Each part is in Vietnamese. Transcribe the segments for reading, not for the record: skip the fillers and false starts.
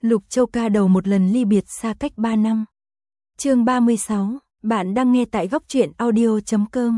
Lục Châu ca đầu một lần ly biệt xa cách 3 năm. Chương 36, bạn đang nghe tại góc truyện audio.com.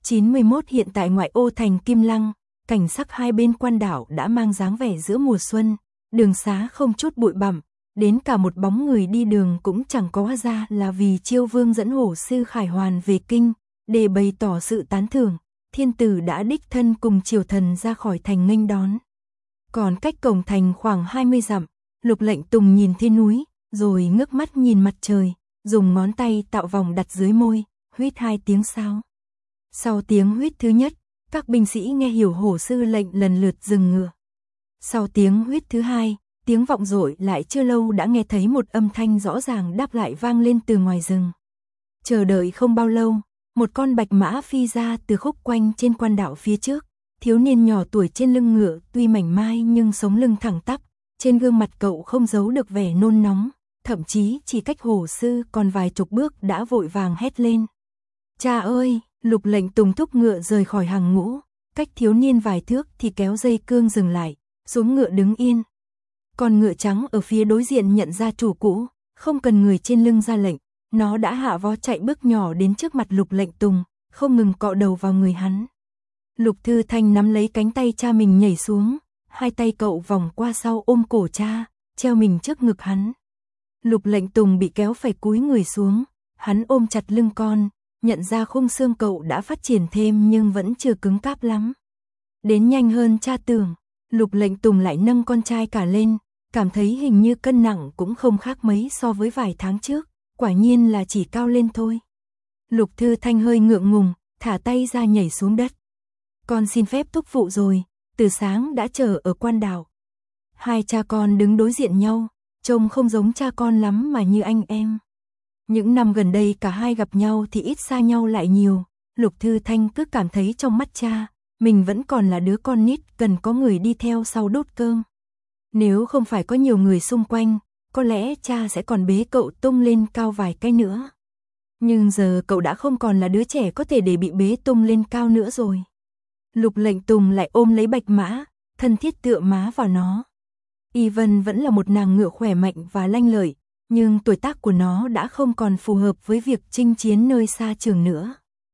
91 hiện tại ngoại ô thành Kim Lăng, cảnh sắc hai bên quan đảo đã mang dáng vẻ giữa mùa xuân, đường xá không chút bụi bặm, đến cả một bóng người đi đường cũng chẳng có, hóa ra là vì Chiêu Vương dẫn Hổ sư Khải Hoàn về kinh, để bày tỏ sự tán thưởng, thiên tử đã đích thân cùng triều thần ra khỏi thành nghênh đón. Còn cách cổng thành khoảng 20 dặm, Lục Lệnh Tùng nhìn thiên núi, rồi ngước mắt nhìn mặt trời, dùng ngón tay tạo vòng đặt dưới môi, huýt 2 tiếng sáo. Sau tiếng huýt thứ nhất, các binh sĩ nghe hiểu Hổ sư lệnh lần lượt dừng ngựa. Sau tiếng huýt thứ hai, tiếng vọng dội lại chưa lâu đã nghe thấy một âm thanh rõ ràng đáp lại vang lên từ ngoài rừng. Chờ đợi không bao lâu, một con bạch mã phi ra từ khúc quanh trên quan đảo phía trước. Thiếu niên nhỏ tuổi trên lưng ngựa tuy mảnh mai nhưng sống lưng thẳng tắp, trên gương mặt cậu không giấu được vẻ nôn nóng, thậm chí chỉ cách Hổ sư còn vài chục bước đã vội vàng hét lên. Cha ơi! Lục Lệnh Tùng thúc ngựa rời khỏi hàng ngũ, cách thiếu niên vài thước thì kéo dây cương dừng lại, xuống ngựa đứng yên. Con ngựa trắng ở phía đối diện nhận ra chủ cũ, không cần người trên lưng ra lệnh, nó đã hạ vó chạy bước nhỏ đến trước mặt Lục Lệnh Tùng, không ngừng cọ đầu vào người hắn. Lục Thư Thanh nắm lấy cánh tay cha mình nhảy xuống, hai tay cậu vòng qua sau ôm cổ cha, treo mình trước ngực hắn. Lục Lệnh Tùng bị kéo phải cúi người xuống, hắn ôm chặt lưng con, nhận ra khung xương cậu đã phát triển thêm nhưng vẫn chưa cứng cáp lắm. Đến nhanh hơn cha tưởng, Lục Lệnh Tùng lại nâng con trai cả lên, cảm thấy hình như cân nặng cũng không khác mấy so với vài tháng trước, quả nhiên là chỉ cao lên thôi. Lục Thư Thanh hơi ngượng ngùng, thả tay ra nhảy xuống đất. Con xin phép thúc phụ rồi, từ sáng đã chờ ở quan đảo. Hai cha con đứng đối diện nhau, trông không giống cha con lắm mà như anh em. Những năm gần đây cả hai gặp nhau thì ít xa nhau lại nhiều, Lục Thư Thanh cứ cảm thấy trong mắt cha, mình vẫn còn là đứa con nít cần có người đi theo sau đốt cơm. Nếu không phải có nhiều người xung quanh, có lẽ cha sẽ còn bế cậu tung lên cao vài cái nữa. Nhưng giờ cậu đã không còn là đứa trẻ có thể để bị bế tung lên cao nữa rồi. Lục Lệnh Tùng lại ôm lấy bạch mã, thân thiết tựa má vào nó. Y Vân vẫn là một nàng ngựa khỏe mạnh và lanh lợi, nhưng tuổi tác của nó đã không còn phù hợp với việc chinh chiến nơi xa trường nữa.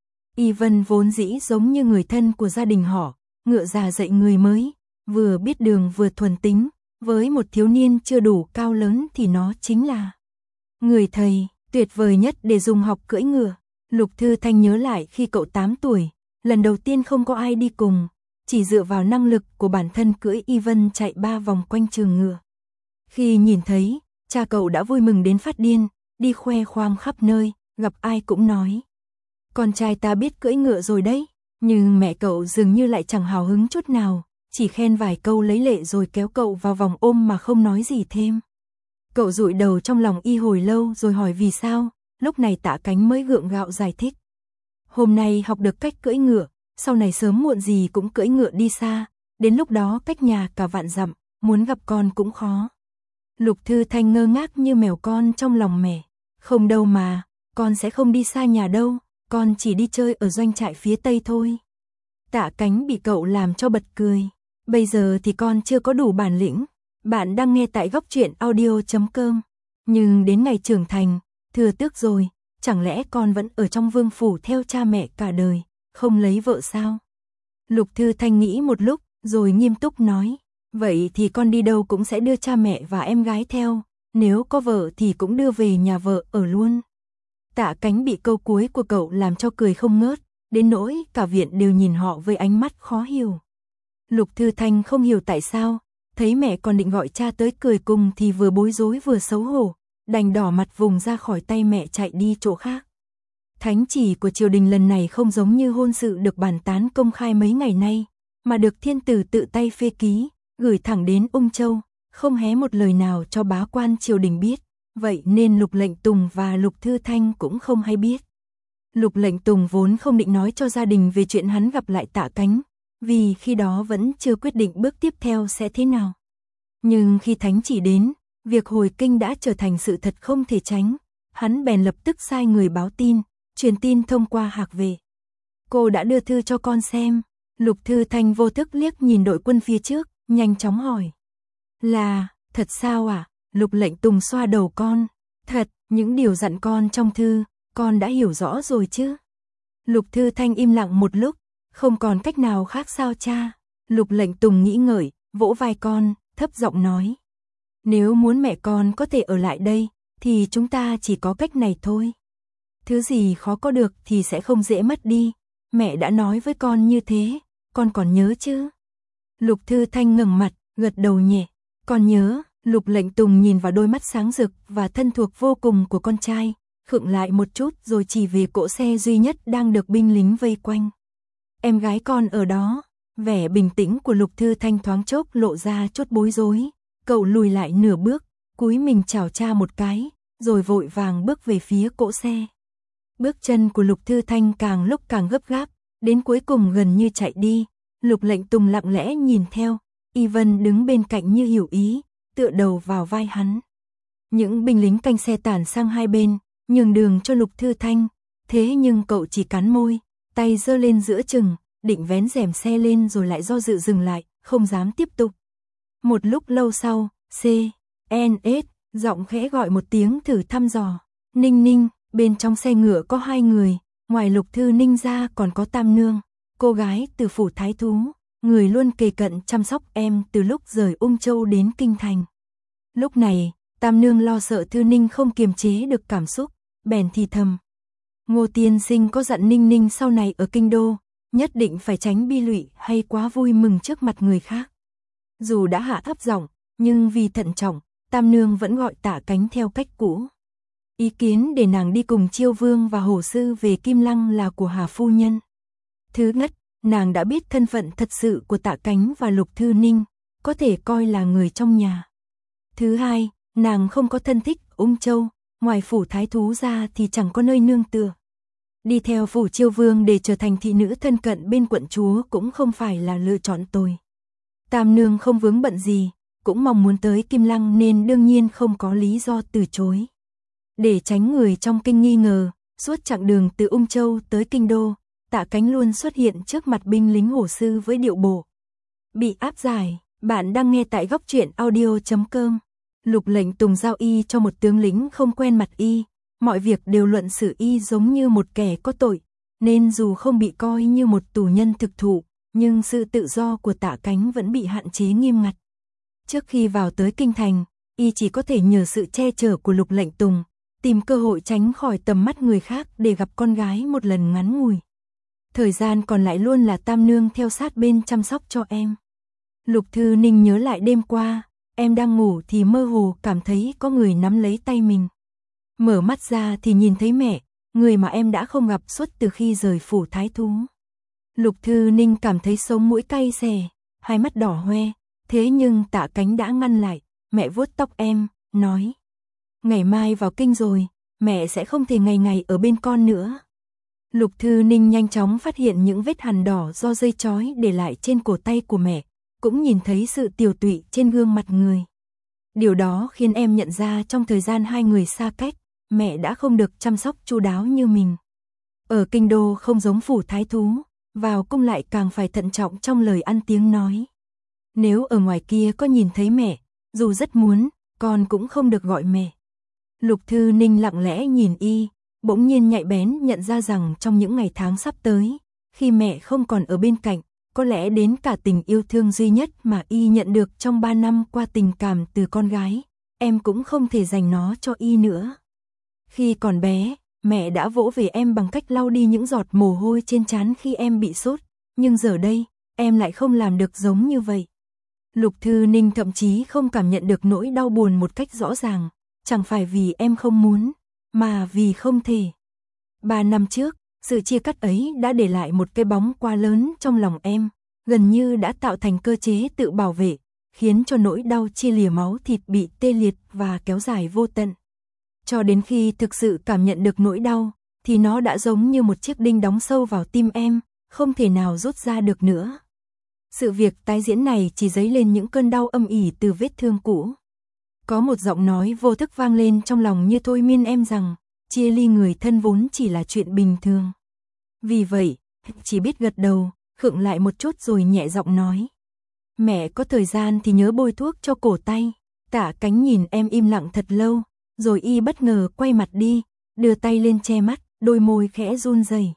Y Vân vốn dĩ giống như người thân của gia đình họ, ngựa già dạy người mới, vừa biết đường vừa thuần tính, với một thiếu niên chưa đủ cao lớn thì nó chính là người thầy tuyệt vời nhất để dùng học cưỡi ngựa. Lục Thư Thanh nhớ lại khi cậu 8 tuổi, lần đầu tiên không có ai đi cùng, chỉ dựa vào năng lực của bản thân cưỡi Y Vân chạy 3 vòng quanh trường ngựa. Khi nhìn thấy, cha cậu đã vui mừng đến phát điên, đi khoe khoang khắp nơi, gặp ai cũng nói. Con trai ta biết cưỡi ngựa rồi đấy, nhưng mẹ cậu dường như lại chẳng hào hứng chút nào, chỉ khen vài câu lấy lệ rồi kéo cậu vào vòng ôm mà không nói gì thêm. Cậu dụi đầu trong lòng Y hồi lâu rồi hỏi vì sao, lúc này Tạ Cánh mới gượng gạo giải thích. Hôm nay học được cách cưỡi ngựa, sau này sớm muộn gì cũng cưỡi ngựa đi xa, đến lúc đó cách nhà cả vạn dặm, muốn gặp con cũng khó. Lục Thư Thanh ngơ ngác như mèo con trong lòng mẹ. Không đâu mà, con sẽ không đi xa nhà đâu, con chỉ đi chơi ở doanh trại phía tây thôi. Tạ Cánh bị cậu làm cho bật cười. Bây giờ thì con chưa có đủ bản lĩnh. Bạn đang nghe tại góc truyện audio.com. Nhưng đến ngày trưởng thành, thừa tước rồi, chẳng lẽ con vẫn ở trong vương phủ theo cha mẹ cả đời, không lấy vợ sao? Lục Thư Thanh nghĩ một lúc, rồi nghiêm túc nói. Vậy thì con đi đâu cũng sẽ đưa cha mẹ và em gái theo, nếu có vợ thì cũng đưa về nhà vợ ở luôn. Tạ Cánh bị câu cuối của cậu làm cho cười không ngớt, đến nỗi cả viện đều nhìn họ với ánh mắt khó hiểu. Lục Thư Thanh không hiểu tại sao, thấy mẹ còn định gọi cha tới cười cùng thì vừa bối rối vừa xấu hổ, đành đỏ mặt vùng ra khỏi tay mẹ chạy đi chỗ khác. Thánh chỉ của triều đình lần này không giống như hôn sự được bàn tán công khai mấy ngày nay, mà được thiên tử tự tay phê ký, gửi thẳng đến Ung Châu, không hé một lời nào cho bá quan triều đình biết, vậy nên Lục Lệnh Tùng và Lục Thư Thanh cũng không hay biết. Lục Lệnh Tùng vốn không định nói cho gia đình về chuyện hắn gặp lại Tạ Cánh, vì khi đó vẫn chưa quyết định bước tiếp theo sẽ thế nào. Nhưng khi thánh chỉ đến, việc hồi kinh đã trở thành sự thật không thể tránh, hắn bèn lập tức sai người báo tin, truyền tin thông qua Hạc về. Cô đã đưa thư cho con xem. Lục Thư Thanh vô thức liếc nhìn đội quân phía trước, nhanh chóng hỏi. Là, thật sao à? Lục Lệnh Tùng xoa đầu con. Thật, những điều dặn con trong thư, con đã hiểu rõ rồi chứ? Lục Thư Thanh im lặng một lúc, không còn cách nào khác sao cha? Lục Lệnh Tùng nghĩ ngợi, vỗ vai con, thấp giọng nói. Nếu muốn mẹ con có thể ở lại đây, thì chúng ta chỉ có cách này thôi. Thứ gì khó có được thì sẽ không dễ mất đi. Mẹ đã nói với con như thế, con còn nhớ chứ? Lục Thư Thanh ngẩng mặt, gật đầu nhẹ. Con nhớ. Lục Lệnh Tùng nhìn vào đôi mắt sáng rực và thân thuộc vô cùng của con trai, khựng lại một chút rồi chỉ về cỗ xe duy nhất đang được binh lính vây quanh. Em gái con ở đó. Vẻ bình tĩnh của Lục Thư Thanh thoáng chốc lộ ra chút bối rối. Cậu lùi lại nửa bước, cúi mình chào cha một cái, rồi vội vàng bước về phía cỗ xe. Bước chân của Lục Thư Thanh càng lúc càng gấp gáp, đến cuối cùng gần như chạy đi. Lục Lệnh Tùng lặng lẽ nhìn theo, Y Vân đứng bên cạnh như hiểu ý, tựa đầu vào vai hắn. Những binh lính canh xe tản sang hai bên, nhường đường cho Lục Thư Thanh, thế nhưng cậu chỉ cắn môi, tay giơ lên giữa chừng, định vén rèm xe lên rồi lại do dự dừng lại, không dám tiếp tục. Một lúc lâu sau, C.N.S. giọng khẽ gọi một tiếng thử thăm dò. Ninh Ninh, bên trong xe ngựa có hai người, ngoài Lục Thư Ninh ra còn có Tam Nương, cô gái từ phủ Thái Thú, người luôn kề cận chăm sóc em từ lúc rời Ung Châu đến Kinh Thành. Lúc này, Tam Nương lo sợ Thư Ninh không kiềm chế được cảm xúc, bèn thì thầm. Ngô tiên sinh có dặn Ninh Ninh sau này ở Kinh Đô, nhất định phải tránh bi lụy hay quá vui mừng trước mặt người khác. Dù đã hạ thấp giọng, nhưng vì thận trọng, Tam Nương vẫn gọi Tạ Cánh theo cách cũ. Ý kiến để nàng đi cùng Chiêu Vương và Hổ Sư về Kim Lăng là của Hà phu nhân. Thứ nhất, nàng đã biết thân phận thật sự của Tạ Cánh và Lục Thư Ninh, có thể coi là người trong nhà. Thứ hai, nàng không có thân thích Ung Châu, ngoài phủ Thái Thú ra thì chẳng có nơi nương tựa. Đi theo phủ Chiêu Vương để trở thành thị nữ thân cận bên quận chúa cũng không phải là lựa chọn tồi. Tam Nương không vướng bận gì, cũng mong muốn tới Kim Lăng nên đương nhiên không có lý do từ chối. Để tránh người trong kinh nghi ngờ, suốt chặng đường từ Ung Châu tới Kinh Đô, Tạ Cánh luôn xuất hiện trước mặt binh lính Hổ Sư với điệu bộ bị áp giải. Bạn đang nghe tại góc truyện audio.com. Lục Lệnh Tùng giao y cho một tướng lĩnh không quen mặt y, mọi việc đều luận xử y giống như một kẻ có tội, nên dù không bị coi như một tù nhân thực thụ, nhưng sự tự do của Tạ Cánh vẫn bị hạn chế nghiêm ngặt. Trước khi vào tới Kinh Thành, y chỉ có thể nhờ sự che chở của Lục Lệnh Tùng, tìm cơ hội tránh khỏi tầm mắt người khác để gặp con gái một lần ngắn ngủi. Thời gian còn lại luôn là Tam Nương theo sát bên chăm sóc cho em. Lục Thư Ninh nhớ lại đêm qua, em đang ngủ thì mơ hồ cảm thấy có người nắm lấy tay mình. Mở mắt ra thì nhìn thấy mẹ, người mà em đã không gặp suốt từ khi rời phủ Thái Thú. Lục Thư Ninh cảm thấy sống mũi cay xè, hai mắt đỏ hoe, thế nhưng Tạ Cánh đã ngăn lại, mẹ vuốt tóc em, nói. Ngày mai vào kinh rồi, mẹ sẽ không thể ngày ngày ở bên con nữa. Lục Thư Ninh nhanh chóng phát hiện những vết hằn đỏ do dây trói để lại trên cổ tay của mẹ, cũng nhìn thấy sự tiều tụy trên gương mặt người. Điều đó khiến em nhận ra trong thời gian hai người xa cách, mẹ đã không được chăm sóc chu đáo như mình. Ở Kinh Đô không giống phủ Thái Thú, vào cung lại càng phải thận trọng trong lời ăn tiếng nói. Nếu ở ngoài kia có nhìn thấy mẹ, dù rất muốn, con cũng không được gọi mẹ. Lục Thư Ninh lặng lẽ nhìn y, bỗng nhiên nhạy bén nhận ra rằng trong những ngày tháng sắp tới, khi mẹ không còn ở bên cạnh, có lẽ đến cả tình yêu thương duy nhất mà y nhận được trong 3 năm qua tình cảm từ con gái, em cũng không thể dành nó cho y nữa. Khi còn bé, mẹ đã vỗ về em bằng cách lau đi những giọt mồ hôi trên trán khi em bị sốt, nhưng giờ đây, em lại không làm được giống như vậy. Lục Thư Ninh thậm chí không cảm nhận được nỗi đau buồn một cách rõ ràng, chẳng phải vì em không muốn, mà vì không thể. 3 năm trước, sự chia cắt ấy đã để lại một cái bóng quá lớn trong lòng em, gần như đã tạo thành cơ chế tự bảo vệ, khiến cho nỗi đau chia lìa máu thịt bị tê liệt và kéo dài vô tận. Cho đến khi thực sự cảm nhận được nỗi đau, thì nó đã giống như một chiếc đinh đóng sâu vào tim em, không thể nào rút ra được nữa. Sự việc tái diễn này chỉ dấy lên những cơn đau âm ỉ từ vết thương cũ. Có một giọng nói vô thức vang lên trong lòng như thôi miên em rằng, chia ly người thân vốn chỉ là chuyện bình thường. Vì vậy, chỉ biết gật đầu, khựng lại một chút rồi nhẹ giọng nói. Mẹ có thời gian thì nhớ bôi thuốc cho cổ tay. Tạ Cánh nhìn em im lặng thật lâu, rồi y bất ngờ quay mặt đi, đưa tay lên che mắt, đôi môi khẽ run rẩy.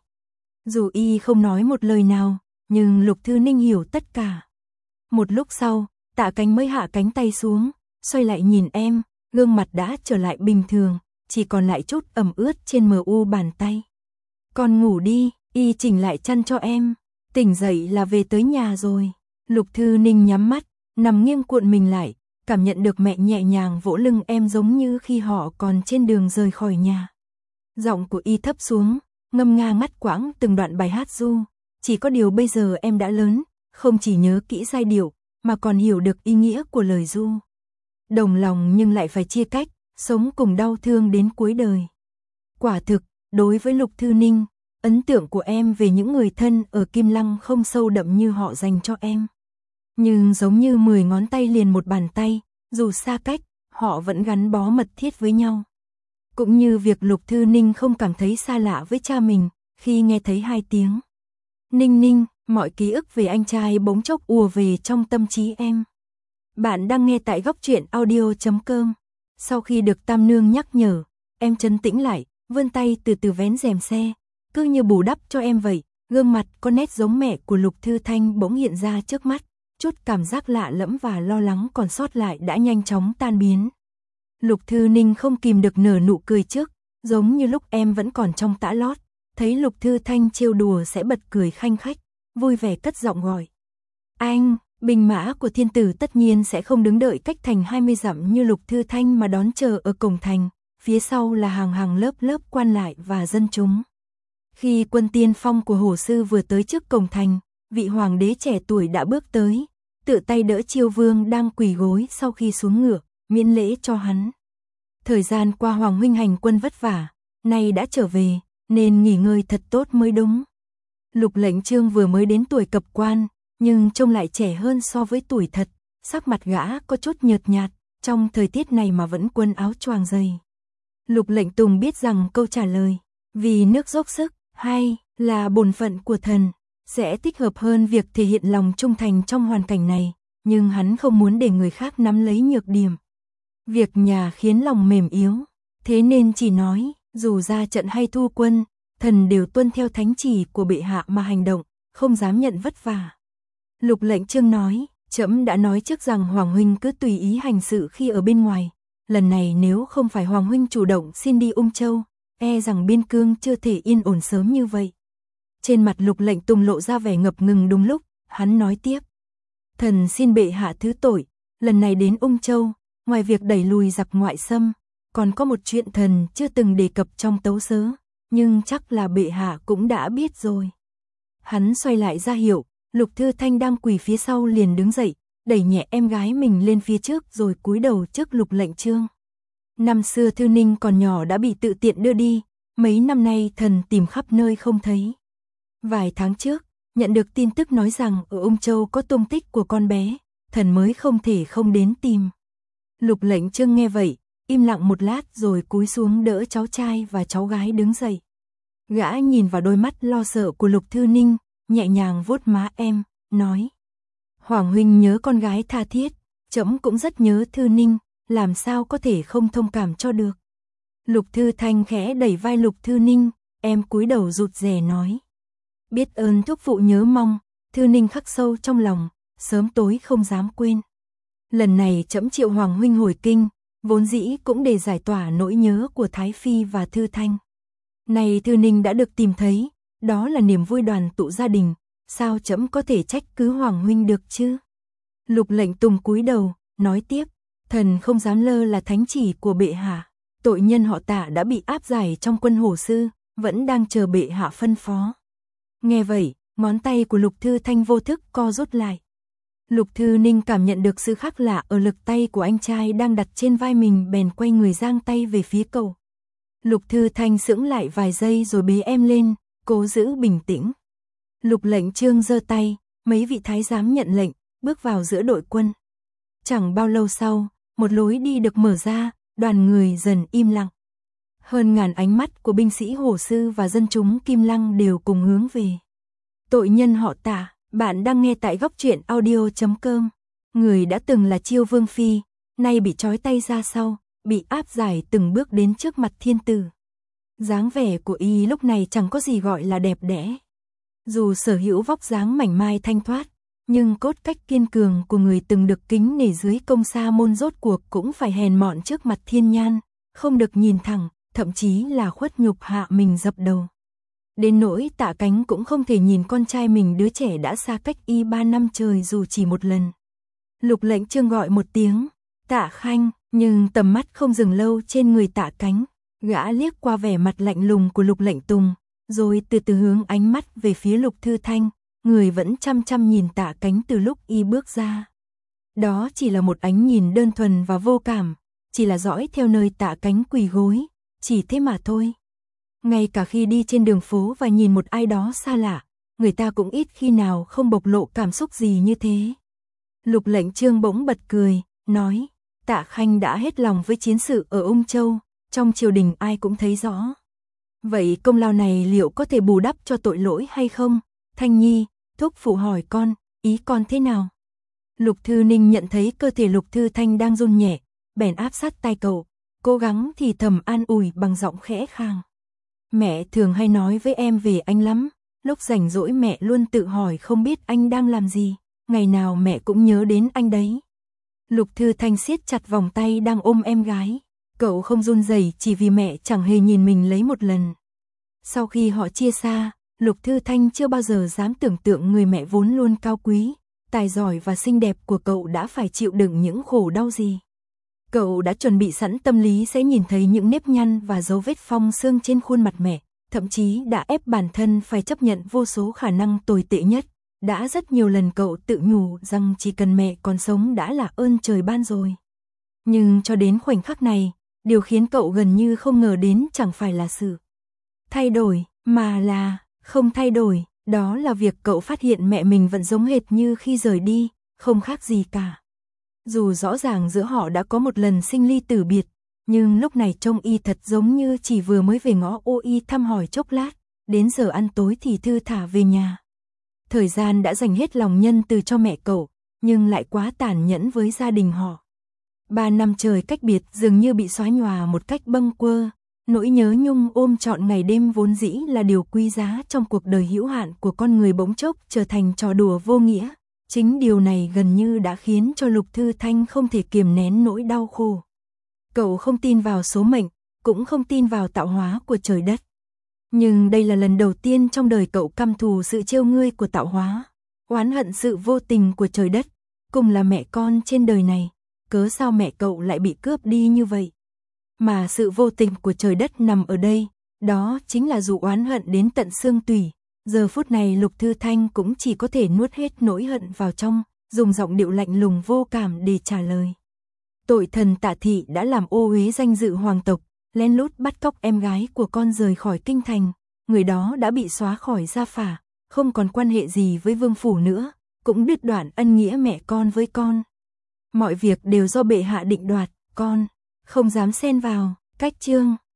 Dù y không nói một lời nào, nhưng Lục Thư Ninh hiểu tất cả. Một lúc sau, Tạ Cánh mới hạ cánh tay xuống, xoay lại nhìn em, gương mặt đã trở lại bình thường, chỉ còn lại chút ẩm ướt trên mờ u bàn tay. Con ngủ đi, y chỉnh lại chăn cho em, tỉnh dậy là về tới nhà rồi. Lục Thư Ninh nhắm mắt, nằm nghiêng cuộn mình lại, cảm nhận được mẹ nhẹ nhàng vỗ lưng em giống như khi họ còn trên đường rời khỏi nhà. Giọng của y thấp xuống, ngâm nga ngắt quãng từng đoạn bài hát ru. Chỉ có điều bây giờ em đã lớn, không chỉ nhớ kỹ giai điệu, mà còn hiểu được ý nghĩa của lời ru. Đồng lòng nhưng lại phải chia cách, sống cùng đau thương đến cuối đời. Quả thực, đối với Lục Thư Ninh, ấn tượng của em về những người thân ở Kim Lăng không sâu đậm như họ dành cho em. Nhưng giống như 10 ngón tay liền một bàn tay, dù xa cách, họ vẫn gắn bó mật thiết với nhau. Cũng như việc Lục Thư Ninh không cảm thấy xa lạ với cha mình, khi nghe thấy 2 tiếng Ninh Ninh, mọi ký ức về anh trai bỗng chốc ùa về trong tâm trí em. Bạn đang nghe tại Góc Truyện Audio.com. Sau khi được Tam Nương nhắc nhở, em trấn tĩnh lại, vươn tay từ từ vén rèm xe, cứ như bù đắp cho em vậy. Gương mặt có nét giống mẹ của Lục Thư Thanh bỗng hiện ra trước mắt, chút cảm giác lạ lẫm và lo lắng còn sót lại đã nhanh chóng tan biến. Lục Thư Ninh không kìm được nở nụ cười trước, giống như lúc em vẫn còn trong tã lót, thấy Lục Thư Thanh trêu đùa sẽ bật cười khanh khách, vui vẻ cất giọng gọi. Anh, binh mã của thiên tử tất nhiên sẽ không đứng đợi cách thành 20 dặm như Lục Thư Thanh mà đón chờ ở cổng thành, phía sau là hàng hàng lớp lớp quan lại và dân chúng. Khi quân tiên phong của Hổ Sư vừa tới trước cổng thành, vị hoàng đế trẻ tuổi đã bước tới, tự tay đỡ Chiêu Vương đang quỳ gối sau khi xuống ngựa, miễn lễ cho hắn. Thời gian qua Hoàng huynh hành quân vất vả, nay đã trở về, nên nghỉ ngơi thật tốt mới đúng. Lục Lệnh Chương vừa mới đến tuổi cập quan, nhưng trông lại trẻ hơn so với tuổi thật, sắc mặt gã có chút nhợt nhạt, trong thời tiết này mà vẫn quần áo choàng dày. Lục Lệnh Tùng biết rằng câu trả lời, vì nước dốc sức, hay là bổn phận của thần, sẽ thích hợp hơn việc thể hiện lòng trung thành trong hoàn cảnh này, nhưng hắn không muốn để người khác nắm lấy nhược điểm. Việc nhà khiến lòng mềm yếu, thế nên chỉ nói, dù ra trận hay thu quân, thần đều tuân theo thánh chỉ của bệ hạ mà hành động, không dám nhận vất vả. Lục Lệnh Chương nói, trẫm đã nói trước rằng Hoàng huynh cứ tùy ý hành sự khi ở bên ngoài, lần này nếu không phải Hoàng huynh chủ động xin đi Ung Châu, e rằng biên cương chưa thể yên ổn sớm như vậy. Trên mặt Lục Lệnh Tùng lộ ra vẻ ngập ngừng đúng lúc, hắn nói tiếp. Thần xin bệ hạ thứ tội, lần này đến Ung Châu, ngoài việc đẩy lùi giặc ngoại xâm, còn có một chuyện thần chưa từng đề cập trong tấu sớ, nhưng chắc là bệ hạ cũng đã biết rồi. Hắn xoay lại ra hiệu, Lục Thư Thanh đang quỳ phía sau liền đứng dậy, đẩy nhẹ em gái mình lên phía trước rồi cúi đầu trước Lục Lệnh Chương. Năm xưa Thư Ninh còn nhỏ đã bị tự tiện đưa đi, mấy năm nay thần tìm khắp nơi không thấy. Vài tháng trước, nhận được tin tức nói rằng ở Ung Châu có tung tích của con bé, thần mới không thể không đến tìm. Lục Lệnh Chương nghe vậy, im lặng một lát rồi cúi xuống đỡ cháu trai và cháu gái đứng dậy. Gã nhìn vào đôi mắt lo sợ của Lục Thư Ninh, nhẹ nhàng vuốt má em, nói. Hoàng huynh nhớ con gái tha thiết, trẫm cũng rất nhớ Thư Ninh, làm sao có thể không thông cảm cho được. Lục Thư Thanh khẽ đẩy vai Lục Thư Ninh, em cúi đầu rụt rè nói. Biết ơn thúc phụ nhớ mong, Thư Ninh khắc sâu trong lòng, sớm tối không dám quên. Lần này trẫm triệu Hoàng huynh hồi kinh, vốn dĩ cũng để giải tỏa nỗi nhớ của Thái Phi và Thư Thanh. Này Thư Ninh đã được tìm thấy, đó là niềm vui đoàn tụ gia đình, sao trẫm có thể trách cứ Hoàng huynh được chứ? Lục Lệnh Tùng cúi đầu, nói tiếp, thần không dám lơ là thánh chỉ của bệ hạ, tội nhân họ Tạ đã bị áp giải trong quân Hổ Sư, vẫn đang chờ bệ hạ phân phó. Nghe vậy, ngón tay của Lục Thư Thanh vô thức co rút lại. Lục Thư Ninh cảm nhận được sự khác lạ ở lực tay của anh trai đang đặt trên vai mình, bèn quay người giang tay về phía cậu. Lục Thư Thanh sững lại vài giây rồi bế em lên, cố giữ bình tĩnh. Lục Lệnh Chương giơ tay, mấy vị thái giám nhận lệnh, bước vào giữa đội quân. Chẳng bao lâu sau, một lối đi được mở ra, đoàn người dần im lặng. Hơn ngàn ánh mắt của binh sĩ Hổ Sư và dân chúng Kim Lăng đều cùng hướng về tội nhân họ Tạ. Bạn đang nghe tại Góc Truyện Audio.com. Người đã từng là Chiêu Vương Phi, nay bị trói tay ra sau, bị áp giải từng bước đến trước mặt thiên tử. Dáng vẻ của y lúc này chẳng có gì gọi là đẹp đẽ. Dù sở hữu vóc dáng mảnh mai thanh thoát, nhưng cốt cách kiên cường của người từng được kính nể dưới công sa môn rốt cuộc cũng phải hèn mọn trước mặt thiên nhan, không được nhìn thẳng, thậm chí là khuất nhục hạ mình dập đầu. Đến nỗi Tạ Cánh cũng không thể nhìn con trai mình đứa trẻ đã xa cách y 3 năm trời dù chỉ một lần. Lục Lệnh Chương gọi một tiếng, Tạ Khanh, nhưng tầm mắt không dừng lâu trên người Tạ Cánh, gã liếc qua vẻ mặt lạnh lùng của Lục Lệnh Tùng, rồi từ từ hướng ánh mắt về phía Lục Thư Thanh, người vẫn chăm chăm nhìn Tạ Cánh từ lúc y bước ra. Đó chỉ là một ánh nhìn đơn thuần và vô cảm, chỉ là dõi theo nơi Tạ Cánh quỳ gối, chỉ thế mà thôi. Ngay cả khi đi trên đường phố và nhìn một ai đó xa lạ, người ta cũng ít khi nào không bộc lộ cảm xúc gì như thế. Lục Lệnh Chương bỗng bật cười, nói, Tạ Khanh đã hết lòng với chiến sự ở Ung Châu, trong triều đình ai cũng thấy rõ. Vậy công lao này liệu có thể bù đắp cho tội lỗi hay không? Thanh Nhi, thúc phụ hỏi con, ý con thế nào? Lục Thư Ninh nhận thấy cơ thể Lục Thư Thanh đang run nhẹ, bèn áp sát tai cậu, cố gắng thì thầm an ủi bằng giọng khẽ khàng. Mẹ thường hay nói với em về anh lắm, lúc rảnh rỗi mẹ luôn tự hỏi không biết anh đang làm gì, ngày nào mẹ cũng nhớ đến anh đấy. Lục Thư Thanh siết chặt vòng tay đang ôm em gái, cậu không run rẩy chỉ vì mẹ chẳng hề nhìn mình lấy một lần. Sau khi họ chia xa, Lục Thư Thanh chưa bao giờ dám tưởng tượng người mẹ vốn luôn cao quý, tài giỏi và xinh đẹp của cậu đã phải chịu đựng những khổ đau gì. Cậu đã chuẩn bị sẵn tâm lý sẽ nhìn thấy những nếp nhăn và dấu vết phong xương trên khuôn mặt mẹ, thậm chí đã ép bản thân phải chấp nhận vô số khả năng tồi tệ nhất. Đã rất nhiều lần cậu tự nhủ rằng chỉ cần mẹ còn sống đã là ơn trời ban rồi. Nhưng cho đến khoảnh khắc này, điều khiến cậu gần như không ngờ đến chẳng phải là sự thay đổi, mà là không thay đổi. Đó là việc cậu phát hiện mẹ mình vẫn giống hệt như khi rời đi, không khác gì cả. Dù rõ ràng giữa họ đã có một lần sinh ly tử biệt, nhưng lúc này trông y thật giống như chỉ vừa mới về ngõ ô y thăm hỏi chốc lát, đến giờ ăn tối thì thư thả về nhà. Thời gian đã dành hết lòng nhân từ cho mẹ cậu, nhưng lại quá tàn nhẫn với gia đình họ. 3 năm trời cách biệt dường như bị xóa nhòa một cách bâng quơ, nỗi nhớ nhung ôm trọn ngày đêm vốn dĩ là điều quý giá trong cuộc đời hữu hạn của con người bỗng chốc trở thành trò đùa vô nghĩa. Chính điều này gần như đã khiến cho Lục Thư Thanh không thể kiềm nén nỗi đau khổ. Cậu không tin vào số mệnh, cũng không tin vào tạo hóa của trời đất. Nhưng đây là lần đầu tiên trong đời cậu căm thù sự trêu ngươi của tạo hóa, oán hận sự vô tình của trời đất, cùng là mẹ con trên đời này, cớ sao mẹ cậu lại bị cướp đi như vậy? Mà sự vô tình của trời đất nằm ở đây, đó chính là dụ oán hận đến tận xương tủy. Giờ phút này Lục Thư Thanh cũng chỉ có thể nuốt hết nỗi hận vào trong, dùng giọng điệu lạnh lùng vô cảm để trả lời. Tội thần Tạ Thị đã làm ô uế danh dự hoàng tộc, lén lút bắt cóc em gái của con rời khỏi kinh thành, người đó đã bị xóa khỏi gia phả, không còn quan hệ gì với vương phủ nữa, cũng đứt đoạn ân nghĩa mẹ con với con. Mọi việc đều do bệ hạ định đoạt, con không dám xen vào. Cách chương